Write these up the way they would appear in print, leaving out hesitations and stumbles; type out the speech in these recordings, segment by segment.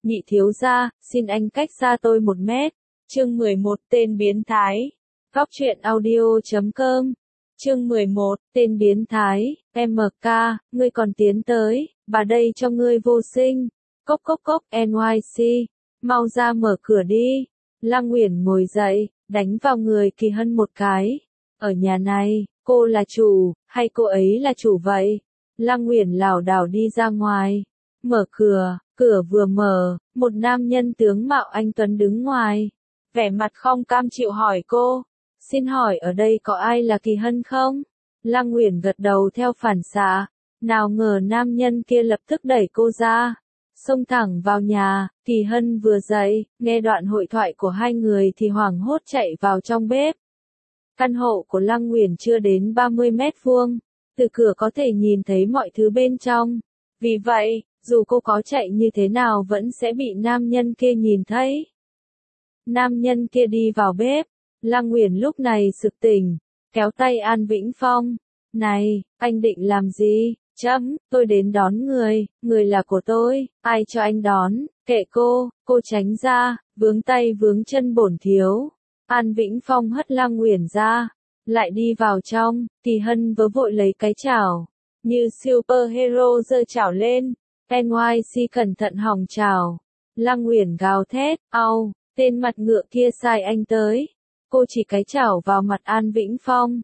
Nhị thiếu gia, xin anh cách xa tôi 1 mét. Chương 11, tên biến thái. Góc truyện audio.com. Chương 11, tên biến thái. MK, ngươi còn tiến tới, bà đây cho ngươi vô sinh. Cốc cốc cốc, NYC. Mau ra mở cửa đi. Lăng Uyển ngồi dậy, đánh vào người Kỳ Hân một cái. Ở nhà này, cô là chủ, hay cô ấy là chủ vậy? Lăng Uyển lảo đảo đi ra ngoài. Mở cửa, cửa vừa mở, một nam nhân tướng mạo anh tuấn đứng ngoài. Vẻ mặt không cam chịu hỏi cô. Xin hỏi ở đây có ai là Kỳ Hân không? Lăng Uyển gật đầu theo phản xạ. Nào ngờ nam nhân kia lập tức đẩy cô ra. Xông thẳng vào nhà, Kỳ Hân vừa dậy, nghe đoạn hội thoại của hai người thì hoảng hốt chạy vào trong bếp. Căn hộ của Lăng Uyển chưa đến 30 mét vuông, từ cửa có thể nhìn thấy mọi thứ bên trong. Vì vậy, dù cô có chạy như thế nào vẫn sẽ bị nam nhân kia nhìn thấy. Nam nhân kia đi vào bếp, Lăng Uyển lúc này sực tỉnh, kéo tay An Vĩnh Phong. Này, anh định làm gì? Tôi đến đón người, người là của tôi, ai cho anh đón, kệ cô tránh ra, vướng tay vướng chân bổn thiếu. An Vĩnh Phong hất Lăng Uyển ra, lại đi vào trong, Kỳ Hân vớ vội lấy cái chảo, như superhero giơ chảo lên, NYC cẩn thận hỏng chảo. Lăng Uyển gào thét, au, tên mặt ngựa kia sai anh tới. Cô chỉ cái chảo vào mặt An Vĩnh Phong.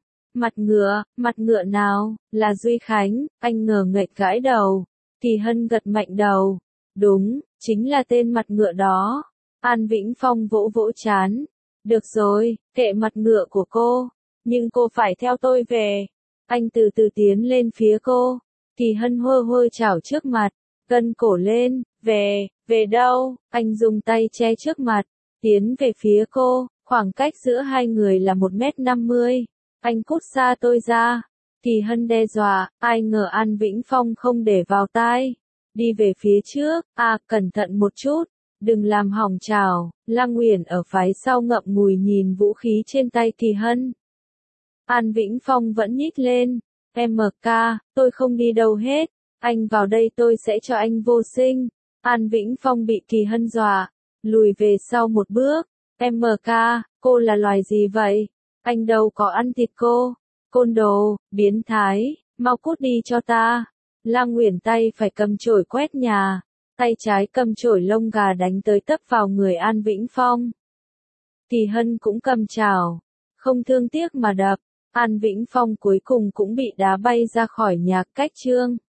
Mặt ngựa nào, là Duy Khánh, anh ngờ nghệch gãi đầu. Kỳ Hân gật mạnh đầu. Đúng, chính là tên mặt ngựa đó. An Vĩnh Phong vỗ vỗ trán. Được rồi, kệ mặt ngựa của cô, nhưng cô phải theo tôi về. Anh từ từ tiến lên phía cô. Kỳ Hân hơ chảo trước mặt, gân cổ lên, về đâu? Anh dùng tay che trước mặt, tiến về phía cô, khoảng cách giữa hai người là 1,50 m. Anh cút xa tôi ra. Kỳ Hân đe dọa, ai ngờ An Vĩnh Phong không để vào tai. Đi về phía trước, cẩn thận một chút, đừng làm hỏng chảo. Lăng Uyển ở phía sau ngậm ngùi nhìn vũ khí trên tay Kỳ Hân. An Vĩnh Phong vẫn nhích lên. MK, tôi không đi đâu hết. Anh vào đây tôi sẽ cho anh vô sinh. An Vĩnh Phong bị Kỳ Hân dọa, lùi về sau một bước. MK, cô là loài gì vậy? Anh đâu có ăn thịt cô. Côn đồ, biến thái, mau cút đi cho ta. Lăng Uyển tay phải cầm chổi quét nhà, tay trái cầm chổi lông gà đánh tới tấp vào người An Vĩnh Phong. Kỳ Hân cũng cầm chảo, không thương tiếc mà đập. An Vĩnh Phong cuối cùng cũng bị đá bay ra khỏi nhà. Cách chương